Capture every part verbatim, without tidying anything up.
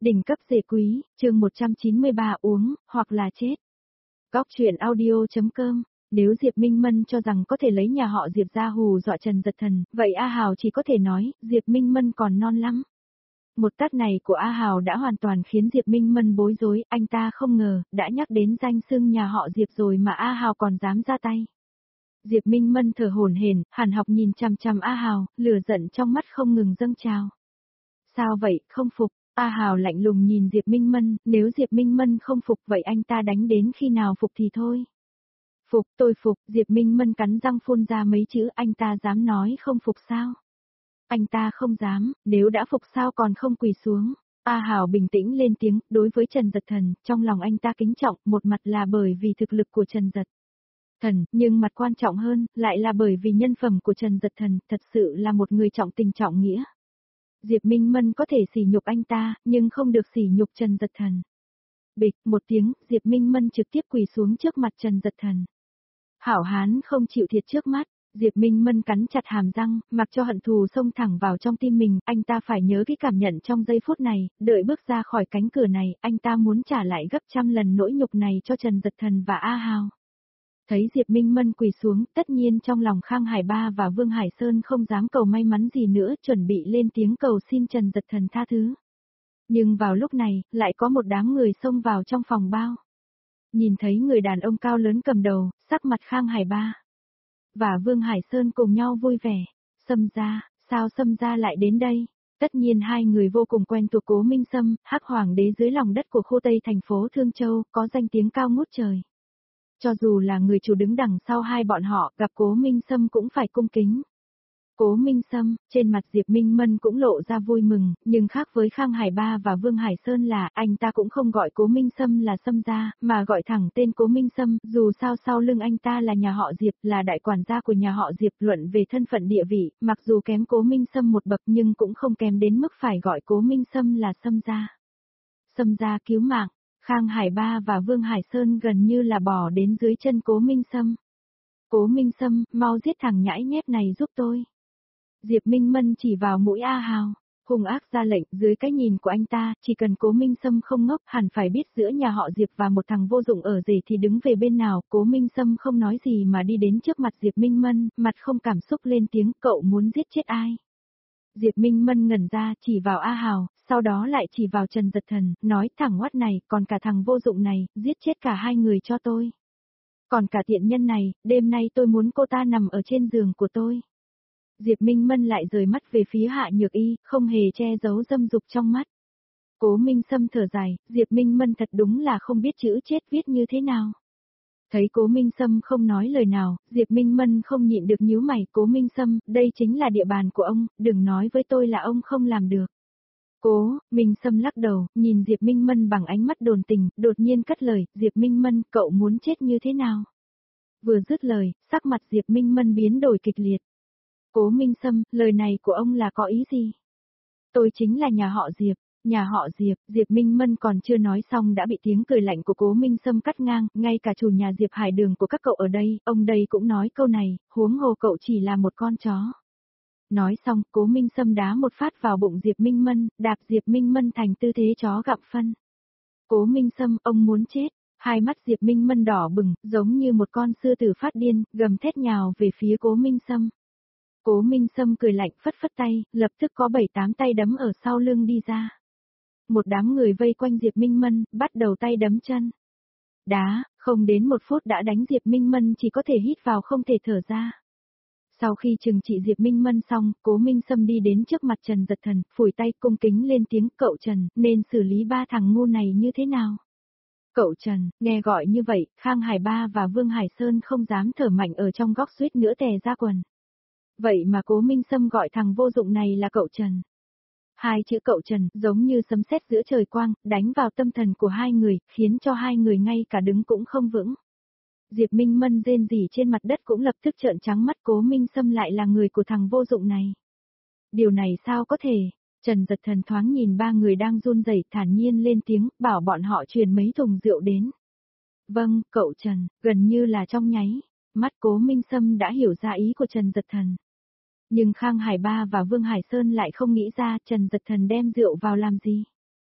Đỉnh cấp dề quý, chương một trăm chín mươi ba uống, hoặc là chết. Góc truyện audio chấm com. Nếu Diệp Minh Mân cho rằng có thể lấy nhà họ Diệp ra hù dọa Trần Dật Thần, vậy A Hào chỉ có thể nói, Diệp Minh Mân còn non lắm. Một tát này của A Hào đã hoàn toàn khiến Diệp Minh Mân bối rối, anh ta không ngờ, đã nhắc đến danh xưng nhà họ Diệp rồi mà A Hào còn dám ra tay. Diệp Minh Mân thở hổn hển, hàn học nhìn chằm chằm A Hào, lửa giận trong mắt không ngừng dâng trào. Sao vậy, không phục? A Hào lạnh lùng nhìn Diệp Minh Mân, nếu Diệp Minh Mân không phục vậy anh ta đánh đến khi nào phục thì thôi. Phục, tôi phục, Diệp Minh Mân cắn răng phun ra mấy chữ, anh ta dám nói không phục sao? Anh ta không dám, nếu đã phục sao còn không quỳ xuống. A Hào bình tĩnh lên tiếng, đối với Trần Dật Thần, trong lòng anh ta kính trọng, một mặt là bởi vì thực lực của Trần Dật Thần, nhưng mặt quan trọng hơn, lại là bởi vì nhân phẩm của Trần Dật Thần, thật sự là một người trọng tình trọng nghĩa. Diệp Minh Mân có thể sỉ nhục anh ta, nhưng không được sỉ nhục Trần Dật Thần. Bịch, một tiếng, Diệp Minh Mân trực tiếp quỳ xuống trước mặt Trần Dật Thần. Hảo hán không chịu thiệt trước mắt, Diệp Minh Mân cắn chặt hàm răng, mặc cho hận thù xông thẳng vào trong tim mình, anh ta phải nhớ cái cảm nhận trong giây phút này, đợi bước ra khỏi cánh cửa này, anh ta muốn trả lại gấp trăm lần nỗi nhục này cho Trần Dật Thần và A Hào. Thấy Diệp Minh Mân quỳ xuống, tất nhiên trong lòng Khang Hải Ba và Vương Hải Sơn không dám cầu may mắn gì nữa, chuẩn bị lên tiếng cầu xin Trần Dật Thần tha thứ. Nhưng vào lúc này, lại có một đám người xông vào trong phòng bao. Nhìn thấy người đàn ông cao lớn cầm đầu, sắc mặt Khang Hải Ba và Vương Hải Sơn cùng nhau vui vẻ. Sâm gia, sao Sâm gia lại đến đây? Tất nhiên hai người vô cùng quen thuộc Cố Minh Sâm, Hắc Hoàng đế dưới lòng đất của khu Tây thành phố Thương Châu, có danh tiếng cao ngút trời. Cho dù là người chủ đứng đằng sau hai bọn họ, gặp Cố Minh Sâm cũng phải cung kính. Cố Minh Sâm, trên mặt Diệp Minh Mân cũng lộ ra vui mừng, nhưng khác với Khang Hải Ba và Vương Hải Sơn là, anh ta cũng không gọi Cố Minh Sâm là Sâm gia, mà gọi thẳng tên Cố Minh Sâm, dù sao sau lưng anh ta là nhà họ Diệp, là đại quản gia của nhà họ Diệp, luận về thân phận địa vị, mặc dù kém Cố Minh Sâm một bậc nhưng cũng không kém đến mức phải gọi Cố Minh Sâm là Sâm gia. Sâm gia cứu mạng. Khang Hải Ba và Vương Hải Sơn gần như là bỏ đến dưới chân Cố Minh Sâm. Cố Minh Sâm, mau giết thằng nhãi nhép này giúp tôi. Diệp Minh Mân chỉ vào mũi A Hào, hung ác ra lệnh, dưới cái nhìn của anh ta, chỉ cần Cố Minh Sâm không ngốc, hẳn phải biết giữa nhà họ Diệp và một thằng vô dụng ở rể thì đứng về bên nào. Cố Minh Sâm không nói gì mà đi đến trước mặt Diệp Minh Mân, mặt không cảm xúc lên tiếng, cậu muốn giết chết ai? Diệp Minh Mân ngẩn ra, chỉ vào A Hào, sau đó lại chỉ vào Trần Dật Thần, nói thẳng oắt này, còn cả thằng vô dụng này, giết chết cả hai người cho tôi. Còn cả tiện nhân này, đêm nay tôi muốn cô ta nằm ở trên giường của tôi. Diệp Minh Mân lại rời mắt về phía Hạ Nhược Y, không hề che giấu dâm dục trong mắt. Cố Minh Sâm thở dài, Diệp Minh Mân thật đúng là không biết chữ chết viết như thế nào. Thấy Cố Minh Sâm không nói lời nào, Diệp Minh Mân không nhịn được nhíu mày. Cố Minh Sâm, đây chính là địa bàn của ông, đừng nói với tôi là ông không làm được. Cố Minh Sâm lắc đầu, nhìn Diệp Minh Mân bằng ánh mắt đồn tình, đột nhiên cất lời, Diệp Minh Mân, cậu muốn chết như thế nào? Vừa dứt lời, sắc mặt Diệp Minh Mân biến đổi kịch liệt. Cố Minh Sâm, lời này của ông là có ý gì? Tôi chính là nhà họ Diệp. Nhà họ Diệp, Diệp Minh Mân còn chưa nói xong đã bị tiếng cười lạnh của Cố Minh Sâm cắt ngang, ngay cả chủ nhà Diệp Hải Đường của các cậu ở đây, ông đây cũng nói câu này, huống hồ cậu chỉ là một con chó. Nói xong, Cố Minh Sâm đá một phát vào bụng Diệp Minh Mân, đạp Diệp Minh Mân thành tư thế chó gặm phân. Cố Minh Sâm, ông muốn chết. Hai mắt Diệp Minh Mân đỏ bừng, giống như một con sư tử phát điên, gầm thét nhào về phía Cố Minh Sâm. Cố Minh Sâm cười lạnh phất phất tay, lập tức có bảy tám tay đấm ở sau lưng đi ra. Một đám người vây quanh Diệp Minh Mân, bắt đầu tay đấm chân. Đá, không đến một phút đã đánh Diệp Minh Mân chỉ có thể hít vào không thể thở ra. Sau khi trừng trị Diệp Minh Mân xong, Cố Minh Sâm đi đến trước mặt Trần Dật Thần, phủi tay cung kính lên tiếng, cậu Trần, nên xử lý ba thằng ngu này như thế nào? Cậu Trần, nghe gọi như vậy, Khang Hải Ba và Vương Hải Sơn không dám thở mạnh ở trong góc suýt nữa tè ra quần. Vậy mà Cố Minh Sâm gọi thằng vô dụng này là cậu Trần. Hai chữ cậu Trần giống như sấm sét giữa trời quang, đánh vào tâm thần của hai người, khiến cho hai người ngay cả đứng cũng không vững. Diệp Minh Mân rên rỉ trên mặt đất cũng lập tức trợn trắng mắt, Cố Minh Sâm lại là người của thằng vô dụng này. Điều này sao có thể? Trần Dật Thần thoáng nhìn ba người đang run rẩy, thản nhiên lên tiếng, bảo bọn họ truyền mấy thùng rượu đến. Vâng, cậu Trần, gần như là trong nháy, mắt Cố Minh Sâm đã hiểu ra ý của Trần Dật Thần. Nhưng Khang Hải Ba và Vương Hải Sơn lại không nghĩ ra Trần Dật Thần đem rượu vào làm gì.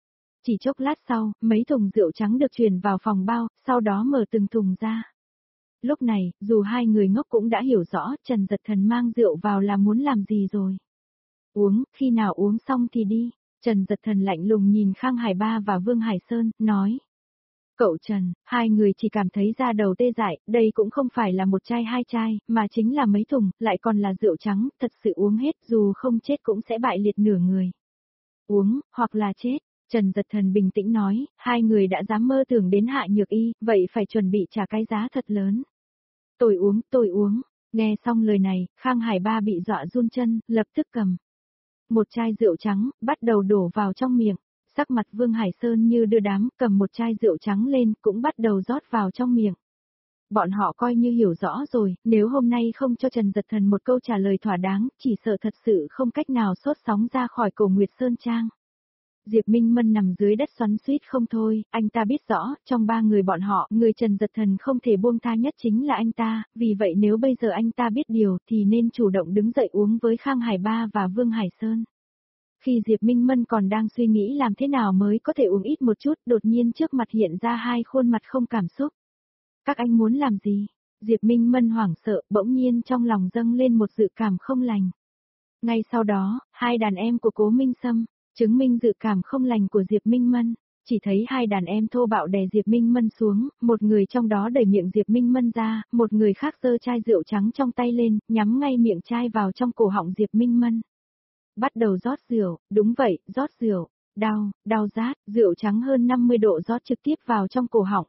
Chỉ chốc lát sau, mấy thùng rượu trắng được chuyển vào phòng bao, sau đó mở từng thùng ra. Lúc này, dù hai người ngốc cũng đã hiểu rõ Trần Dật Thần mang rượu vào là muốn làm gì rồi. Uống, khi nào uống xong thì đi. Trần Dật Thần lạnh lùng nhìn Khang Hải Ba và Vương Hải Sơn, nói. Cậu Trần, hai người chỉ cảm thấy da đầu tê dại, đây cũng không phải là một chai hai chai, mà chính là mấy thùng, lại còn là rượu trắng, thật sự uống hết dù không chết cũng sẽ bại liệt nửa người. Uống, hoặc là chết. Trần Dật Thần bình tĩnh nói, hai người đã dám mơ tưởng đến Hạ Nhược Y, vậy phải chuẩn bị trả cái giá thật lớn. Tôi uống, tôi uống. Nghe xong lời này, Khang Hải Ba bị dọa run chân, lập tức cầm một chai rượu trắng, bắt đầu đổ vào trong miệng. Sắc mặt Vương Hải Sơn như đưa đám, cầm một chai rượu trắng lên, cũng bắt đầu rót vào trong miệng. Bọn họ coi như hiểu rõ rồi, nếu hôm nay không cho Trần Dật Thần một câu trả lời thỏa đáng, chỉ sợ thật sự không cách nào sốt sóng ra khỏi Cổ Nguyệt Sơn Trang. Diệp Minh Mân nằm dưới đất xoắn xuýt không thôi, anh ta biết rõ, trong ba người bọn họ, người Trần Dật Thần không thể buông tha nhất chính là anh ta, vì vậy nếu bây giờ anh ta biết điều thì nên chủ động đứng dậy uống với Khang Hải Ba và Vương Hải Sơn. Khi Diệp Minh Mân còn đang suy nghĩ làm thế nào mới có thể uống ít một chút, đột nhiên trước mặt hiện ra hai khuôn mặt không cảm xúc. Các anh muốn làm gì? Diệp Minh Mân hoảng sợ, bỗng nhiên trong lòng dâng lên một dự cảm không lành. Ngay sau đó, hai đàn em của Cố Minh Sâm, chứng minh dự cảm không lành của Diệp Minh Mân, chỉ thấy hai đàn em thô bạo đè Diệp Minh Mân xuống, một người trong đó đẩy miệng Diệp Minh Mân ra, một người khác giơ chai rượu trắng trong tay lên, nhắm ngay miệng chai vào trong cổ họng Diệp Minh Mân. Bắt đầu rót rượu, đúng vậy, rót rượu, đau, đau rát, rượu trắng hơn năm mươi độ rót trực tiếp vào trong cổ họng.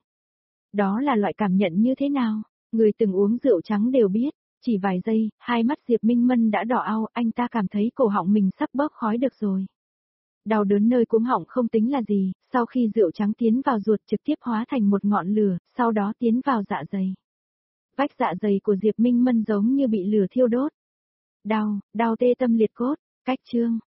Đó là loại cảm nhận như thế nào? Người từng uống rượu trắng đều biết, chỉ vài giây, hai mắt Diệp Minh Mân đã đỏ ao, anh ta cảm thấy cổ họng mình sắp bốc khói được rồi. Đau đớn nơi cuống họng không tính là gì, sau khi rượu trắng tiến vào ruột trực tiếp hóa thành một ngọn lửa, sau đó tiến vào dạ dày. Vách dạ dày của Diệp Minh Mân giống như bị lửa thiêu đốt. Đau, đau tê tâm liệt cốt, cách chương.